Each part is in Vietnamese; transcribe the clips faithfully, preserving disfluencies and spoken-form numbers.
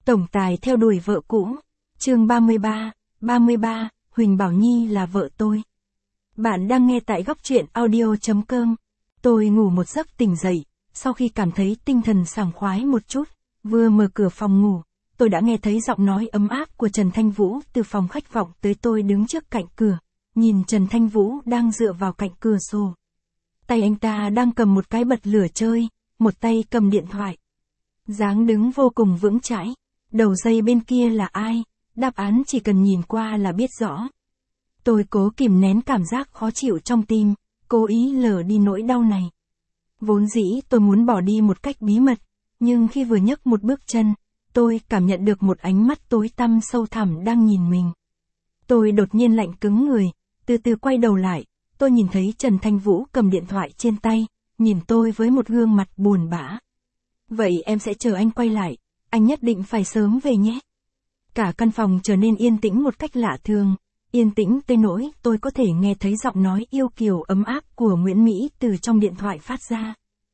Tổng tài theo đuổi vợ cũ. Chương ba mươi ba, ba mươi ba, Huỳnh Bảo Nhi là vợ tôi. Bạn đang nghe tại góc truyện audio chấm com. Tôi ngủ một giấc tỉnh dậy, sau khi cảm thấy tinh thần sảng khoái một chút, vừa mở cửa phòng ngủ, tôi đã nghe thấy giọng nói ấm áp của Trần Thanh Vũ từ phòng khách vọng tới. Tôi đứng trước cạnh cửa, nhìn Trần Thanh Vũ đang dựa vào cạnh cửa sổ. Tay anh ta đang cầm một cái bật lửa chơi, một tay cầm điện thoại. Dáng đứng vô cùng vững chãi. Đầu dây bên kia là ai? Đáp án chỉ cần nhìn qua là biết rõ. Tôi cố kìm nén cảm giác khó chịu trong tim, cố ý lờ đi nỗi đau này. Vốn dĩ tôi muốn bỏ đi một cách bí mật, nhưng khi vừa nhấc một bước chân, tôi cảm nhận được một ánh mắt tối tăm sâu thẳm đang nhìn mình. Tôi đột nhiên lạnh cứng người, từ từ quay đầu lại, tôi nhìn thấy Trần Thanh Vũ cầm điện thoại trên tay, nhìn tôi với một gương mặt buồn bã. Vậy em sẽ chờ anh quay lại, anh nhất định phải sớm về nhé. Cả căn phòng trở nên yên tĩnh một cách lạ thường, yên tĩnh tới nỗi tôi có thể nghe thấy giọng nói yêu kiều ấm áp của Nguyễn Mỹ từ trong điện thoại phát ra.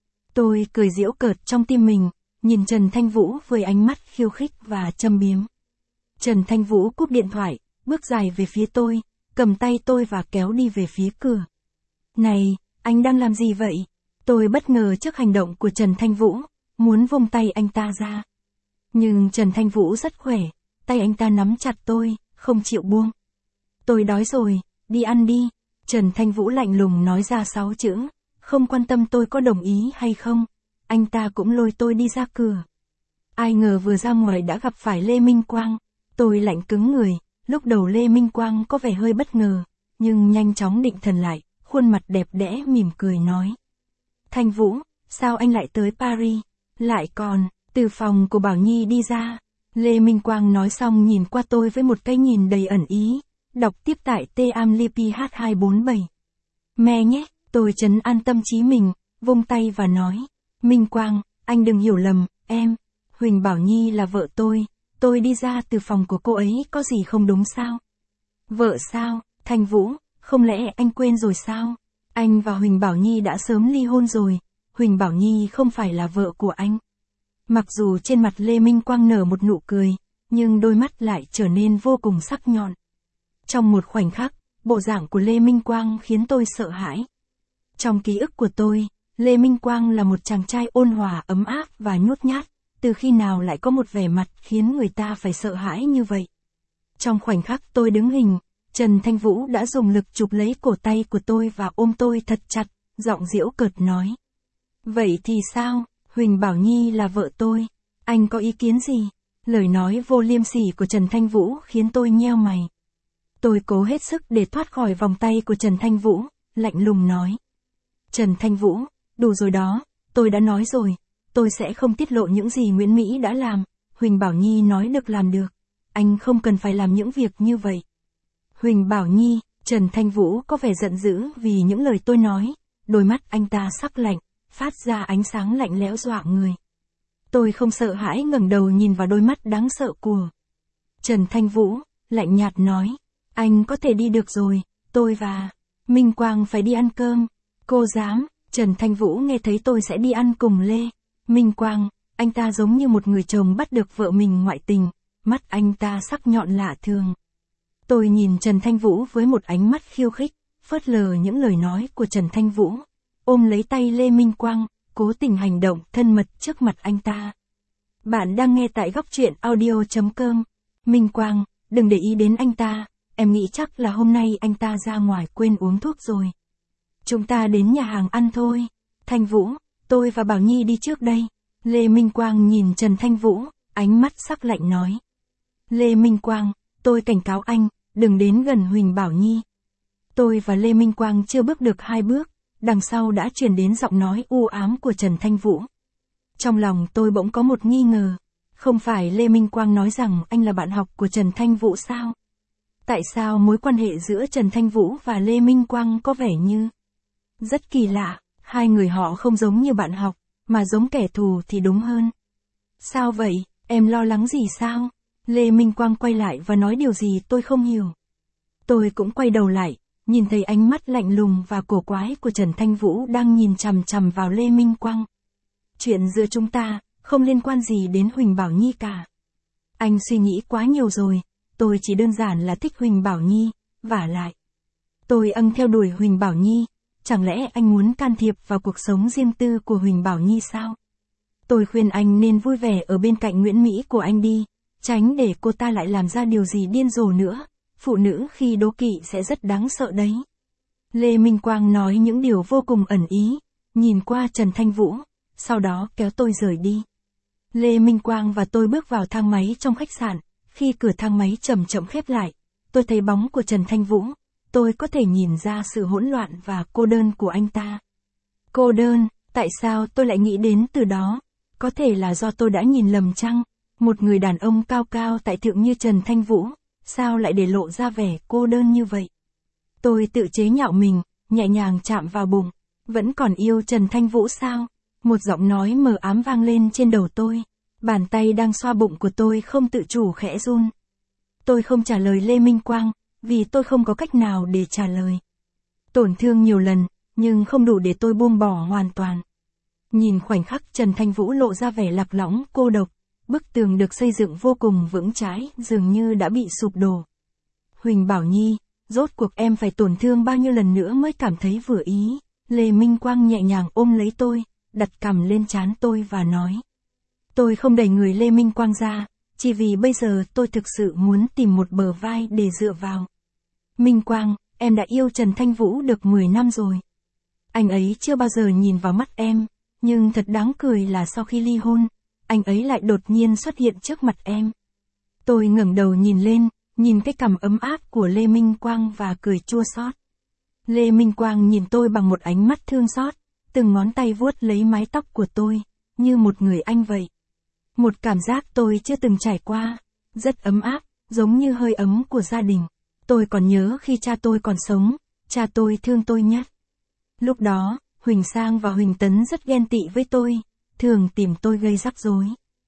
Tôi cười giễu cợt trong tim mình, nhìn Trần Thanh Vũ với ánh mắt khiêu khích và châm biếm. Trần Thanh Vũ cúp điện thoại, bước dài về phía tôi, cầm tay tôi và kéo đi về phía cửa. Này, anh đang làm gì vậy? Tôi bất ngờ trước hành động của Trần Thanh Vũ, muốn vung tay anh ta ra. Nhưng Trần Thanh Vũ rất khỏe, tay anh ta nắm chặt tôi, không chịu buông. Tôi đói rồi, đi ăn đi. Trần Thanh Vũ lạnh lùng nói ra sáu chữ, không quan tâm tôi có đồng ý hay không. Anh ta cũng lôi tôi đi ra cửa. Ai ngờ vừa ra ngoài đã gặp phải Lê Minh Quang. Tôi lạnh cứng người, lúc đầu Lê Minh Quang có vẻ hơi bất ngờ, nhưng nhanh chóng định thần lại, khuôn mặt đẹp đẽ mỉm cười nói. Thanh Vũ, sao anh lại tới Paris? Lại còn, từ phòng của Bảo Nhi đi ra. Lê Minh Quang nói xong nhìn qua tôi với một cái nhìn đầy ẩn ý. Đọc tiếp tại T A M L P H hai bốn bảy. Mẹ nhé, tôi trấn an tâm trí mình, vung tay và nói. Minh Quang, anh đừng hiểu lầm, em. Huỳnh Bảo Nhi là vợ tôi. Tôi đi ra từ phòng của cô ấy có gì không đúng sao? Vợ sao? Thanh Vũ, không lẽ anh quên rồi sao? Anh và Huỳnh Bảo Nhi đã sớm ly hôn rồi. Huỳnh Bảo Nhi không phải là vợ của anh. Mặc dù trên mặt Lê Minh Quang nở một nụ cười, nhưng đôi mắt lại trở nên vô cùng sắc nhọn. Trong một khoảnh khắc, bộ dạng của Lê Minh Quang khiến tôi sợ hãi. Trong ký ức của tôi, Lê Minh Quang là một chàng trai ôn hòa ấm áp và nhút nhát, từ khi nào lại có một vẻ mặt khiến người ta phải sợ hãi như vậy. Trong khoảnh khắc tôi đứng hình, Trần Thanh Vũ đã dùng lực chụp lấy cổ tay của tôi và ôm tôi thật chặt, giọng giễu cợt nói. Vậy thì sao? Huỳnh Bảo Nhi là vợ tôi. Anh có ý kiến gì? Lời nói vô liêm sỉ của Trần Thanh Vũ khiến tôi nheo mày. Tôi cố hết sức để thoát khỏi vòng tay của Trần Thanh Vũ, lạnh lùng nói. Trần Thanh Vũ, đủ rồi đó, tôi đã nói rồi, tôi sẽ không tiết lộ những gì Nguyễn Mỹ đã làm. Huỳnh Bảo Nhi nói được làm được. Anh không cần phải làm những việc như vậy. Huỳnh Bảo Nhi, Trần Thanh Vũ có vẻ giận dữ vì những lời tôi nói, đôi mắt anh ta sắc lạnh, phát ra ánh sáng lạnh lẽo dọa người. Tôi không sợ hãi ngẩng đầu nhìn vào đôi mắt đáng sợ của Trần Thanh Vũ, lạnh nhạt nói, anh có thể đi được rồi, tôi và Minh Quang phải đi ăn cơm. Cô dám? Trần Thanh Vũ nghe thấy tôi sẽ đi ăn cùng Lê Minh Quang, anh ta giống như một người chồng bắt được vợ mình ngoại tình, mắt anh ta sắc nhọn lạ thường. Tôi nhìn Trần Thanh Vũ với một ánh mắt khiêu khích, phớt lờ những lời nói của Trần Thanh Vũ, ôm lấy tay Lê Minh Quang, cố tình hành động thân mật trước mặt anh ta. Bạn đang nghe tại góc truyện audio chấm com. Minh Quang, đừng để ý đến anh ta, em nghĩ chắc là hôm nay anh ta ra ngoài quên uống thuốc rồi. Chúng ta đến nhà hàng ăn thôi. Thanh Vũ, tôi và Bảo Nhi đi trước đây. Lê Minh Quang nhìn Trần Thanh Vũ, ánh mắt sắc lạnh nói. Lê Minh Quang, tôi cảnh cáo anh, đừng đến gần Huỳnh Bảo Nhi. Tôi và Lê Minh Quang chưa bước được hai bước, đằng sau đã truyền đến giọng nói u ám của Trần Thanh Vũ. Trong lòng tôi bỗng có một nghi ngờ, không phải Lê Minh Quang nói rằng anh là bạn học của Trần Thanh Vũ sao? Tại sao mối quan hệ giữa Trần Thanh Vũ và Lê Minh Quang có vẻ như rất kỳ lạ, hai người họ không giống như bạn học, mà giống kẻ thù thì đúng hơn. Sao vậy, em lo lắng gì sao? Lê Minh Quang quay lại và nói điều gì tôi không hiểu. Tôi cũng quay đầu lại, nhìn thấy ánh mắt lạnh lùng và cổ quái của Trần Thanh Vũ đang nhìn chằm chằm vào Lê Minh Quang. Chuyện giữa chúng ta, không liên quan gì đến Huỳnh Bảo Nhi cả. Anh suy nghĩ quá nhiều rồi, tôi chỉ đơn giản là thích Huỳnh Bảo Nhi, vả lại. Tôi âng theo đuổi Huỳnh Bảo Nhi, chẳng lẽ anh muốn can thiệp vào cuộc sống riêng tư của Huỳnh Bảo Nhi sao? Tôi khuyên anh nên vui vẻ ở bên cạnh Nguyễn Mỹ của anh đi, tránh để cô ta lại làm ra điều gì điên rồ nữa, phụ nữ khi đố kỵ sẽ rất đáng sợ đấy. Lê Minh Quang nói những điều vô cùng ẩn ý, nhìn qua Trần Thanh Vũ, sau đó kéo tôi rời đi. Lê Minh Quang và tôi bước vào thang máy trong khách sạn, khi cửa thang máy chậm chậm khép lại, tôi thấy bóng của Trần Thanh Vũ, tôi có thể nhìn ra sự hỗn loạn và cô đơn của anh ta. Cô đơn, tại sao tôi lại nghĩ đến từ đó? Có thể là do tôi đã nhìn lầm chăng? Một người đàn ông cao cao tại thượng như Trần Thanh Vũ, sao lại để lộ ra vẻ cô đơn như vậy? Tôi tự chế nhạo mình, nhẹ nhàng chạm vào bụng. Vẫn còn yêu Trần Thanh Vũ sao? Một giọng nói mờ ám vang lên trên đầu tôi. Bàn tay đang xoa bụng của tôi không tự chủ khẽ run. Tôi không trả lời Lê Minh Quang, vì tôi không có cách nào để trả lời. Tổn thương nhiều lần, nhưng không đủ để tôi buông bỏ hoàn toàn. Nhìn khoảnh khắc Trần Thanh Vũ lộ ra vẻ lạc lõng, cô độc, bức tường được xây dựng vô cùng vững chãi, dường như đã bị sụp đổ. Huỳnh Bảo Nhi, rốt cuộc em phải tổn thương bao nhiêu lần nữa mới cảm thấy vừa ý? Lê Minh Quang nhẹ nhàng ôm lấy tôi, đặt cằm lên trán tôi và nói. Tôi không đẩy người Lê Minh Quang ra, chỉ vì bây giờ tôi thực sự muốn tìm một bờ vai để dựa vào. Minh Quang, em đã yêu Trần Thanh Vũ được mười năm rồi. Anh ấy chưa bao giờ nhìn vào mắt em, nhưng thật đáng cười là sau khi ly hôn, anh ấy lại đột nhiên xuất hiện trước mặt em. Tôi ngẩng đầu nhìn lên, nhìn cái cằm ấm áp của Lê Minh Quang và cười chua xót. Lê Minh Quang nhìn tôi bằng một ánh mắt thương xót, từng ngón tay vuốt lấy mái tóc của tôi, như một người anh vậy. Một cảm giác tôi chưa từng trải qua, rất ấm áp, giống như hơi ấm của gia đình. Tôi còn nhớ khi cha tôi còn sống, cha tôi thương tôi nhất. Lúc đó, Huỳnh Sang và Huỳnh Tấn rất ghen tị với tôi, thường tìm tôi gây rắc rối.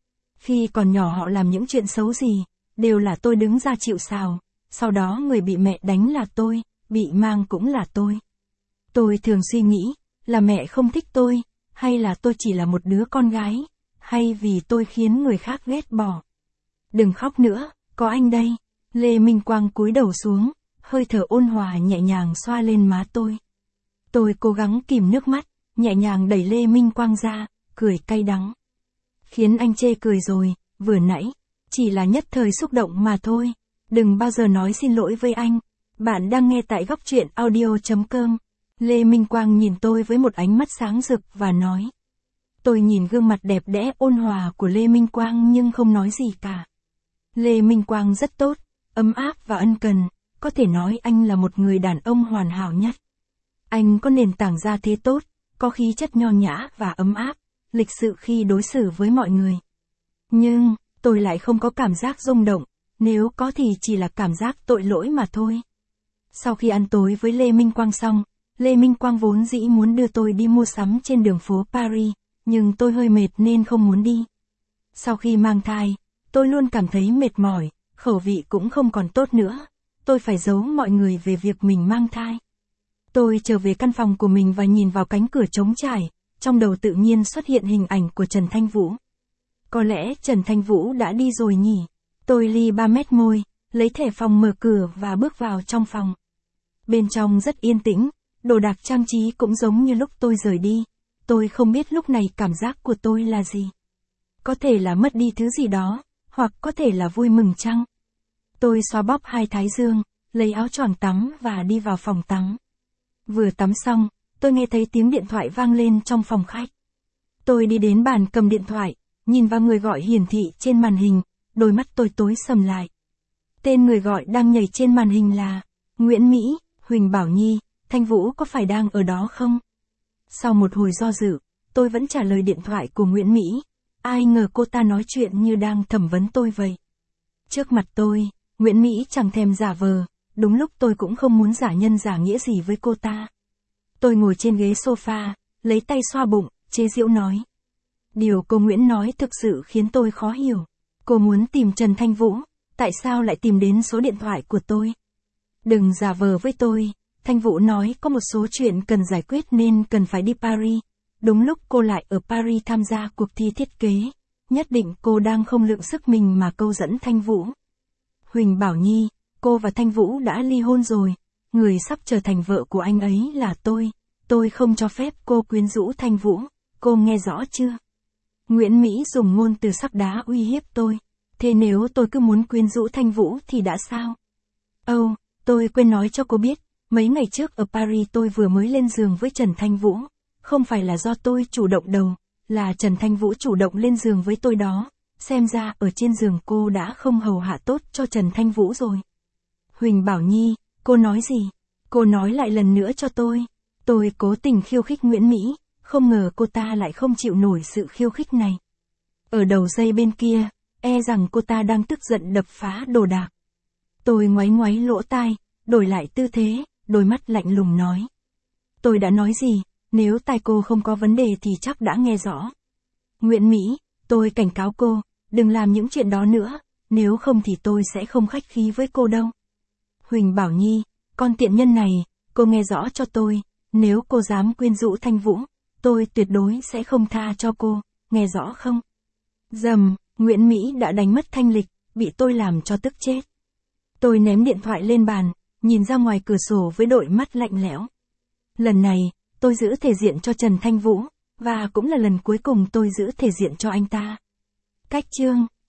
Khi còn nhỏ họ làm những chuyện xấu gì, đều là tôi đứng ra chịu sào, sau đó người bị mẹ đánh là tôi, bị mang cũng là tôi. Tôi thường suy nghĩ, là mẹ không thích tôi, hay là tôi chỉ là một đứa con gái, hay vì tôi khiến người khác ghét bỏ. Đừng khóc nữa, có anh đây. Lê Minh Quang cúi đầu xuống, hơi thở ôn hòa nhẹ nhàng xoa lên má tôi. Tôi cố gắng kìm nước mắt, nhẹ nhàng đẩy Lê Minh Quang ra, cười cay đắng. Khiến anh chê cười rồi, vừa nãy, chỉ là nhất thời xúc động mà thôi. Đừng bao giờ nói xin lỗi với anh. Bạn đang nghe tại góc truyện audio chấm com. Lê Minh Quang nhìn tôi với một ánh mắt sáng rực và nói. Tôi nhìn gương mặt đẹp đẽ ôn hòa của Lê Minh Quang nhưng không nói gì cả. Lê Minh Quang rất tốt, ấm áp và ân cần, có thể nói anh là một người đàn ông hoàn hảo nhất. Anh có nền tảng gia thế tốt, có khí chất nho nhã và ấm áp, lịch sự khi đối xử với mọi người. Nhưng, tôi lại không có cảm giác rung động, nếu có thì chỉ là cảm giác tội lỗi mà thôi. Sau khi ăn tối với Lê Minh Quang xong, Lê Minh Quang vốn dĩ muốn đưa tôi đi mua sắm trên đường phố Paris, nhưng tôi hơi mệt nên không muốn đi. Sau khi mang thai, tôi luôn cảm thấy mệt mỏi, khẩu vị cũng không còn tốt nữa. Tôi phải giấu mọi người về việc mình mang thai. Tôi trở về căn phòng của mình và nhìn vào cánh cửa trống trải, trong đầu tự nhiên xuất hiện hình ảnh của Trần Thanh Vũ. Có lẽ Trần Thanh Vũ đã đi rồi nhỉ? Tôi li ba mét môi, lấy thẻ phòng mở cửa và bước vào trong phòng. Bên trong rất yên tĩnh, đồ đạc trang trí cũng giống như lúc tôi rời đi. Tôi không biết lúc này cảm giác của tôi là gì. Có thể là mất đi thứ gì đó, hoặc có thể là vui mừng chăng? Tôi xoa bóp hai thái dương, lấy áo choàng tắm và đi vào phòng tắm. Vừa tắm xong, tôi nghe thấy tiếng điện thoại vang lên trong phòng khách. Tôi đi đến bàn cầm điện thoại, nhìn vào người gọi hiển thị trên màn hình, đôi mắt tôi tối sầm lại. Tên người gọi đang nhảy trên màn hình là Nguyễn Mỹ, Huỳnh Bảo Nhi, Thanh Vũ có phải đang ở đó không? Sau một hồi do dự, tôi vẫn trả lời điện thoại của Nguyễn Mỹ. Ai ngờ cô ta nói chuyện như đang thẩm vấn tôi vậy. Trước mặt tôi, Nguyễn Mỹ chẳng thèm giả vờ, đúng lúc tôi cũng không muốn giả nhân giả nghĩa gì với cô ta. Tôi ngồi trên ghế sofa, lấy tay xoa bụng, chế giễu nói. Điều cô Nguyễn nói thực sự khiến tôi khó hiểu. Cô muốn tìm Trần Thanh Vũ, tại sao lại tìm đến số điện thoại của tôi? Đừng giả vờ với tôi, Thanh Vũ nói có một số chuyện cần giải quyết nên cần phải đi Paris. Đúng lúc cô lại ở Paris tham gia cuộc thi thiết kế. nhất định cô đang không lượng sức mình mà câu dẫn Thanh Vũ. Huỳnh Bảo Nhi, cô và Thanh Vũ đã ly hôn rồi, người sắp trở thành vợ của anh ấy là tôi, tôi không cho phép cô quyến rũ Thanh Vũ, cô nghe rõ chưa? Nguyễn Mỹ dùng ngôn từ sắc đá uy hiếp tôi, thế nếu tôi cứ muốn quyến rũ Thanh Vũ thì đã sao? Âu, oh, tôi quên nói cho cô biết, mấy ngày trước ở Paris tôi vừa mới lên giường với Trần Thanh Vũ, không phải là do tôi chủ động đầu, là Trần Thanh Vũ chủ động lên giường với tôi đó, xem ra ở trên giường cô đã không hầu hạ tốt cho Trần Thanh Vũ rồi. Huỳnh Bảo Nhi, cô nói gì? Cô nói lại lần nữa cho tôi. Tôi cố tình khiêu khích Nguyễn Mỹ, không ngờ cô ta lại không chịu nổi sự khiêu khích này. Ở đầu dây bên kia, e rằng cô ta đang tức giận đập phá đồ đạc. Tôi ngoáy ngoáy lỗ tai, đổi lại tư thế, đôi mắt lạnh lùng nói. Tôi đã nói gì, nếu tai cô không có vấn đề thì chắc đã nghe rõ. Nguyễn Mỹ, tôi cảnh cáo cô, đừng làm những chuyện đó nữa, nếu không thì tôi sẽ không khách khí với cô đâu. Huỳnh Bảo Nhi, con tiện nhân này, cô nghe rõ cho tôi, nếu cô dám quyến rũ Thanh Vũ, tôi tuyệt đối sẽ không tha cho cô, nghe rõ không? Dầm, Nguyễn Mỹ đã đánh mất thanh lịch, bị tôi làm cho tức chết. Tôi ném điện thoại lên bàn, nhìn ra ngoài cửa sổ với đôi mắt lạnh lẽo. Lần này, tôi giữ thể diện cho Trần Thanh Vũ, và cũng là lần cuối cùng tôi giữ thể diện cho anh ta. Cách chương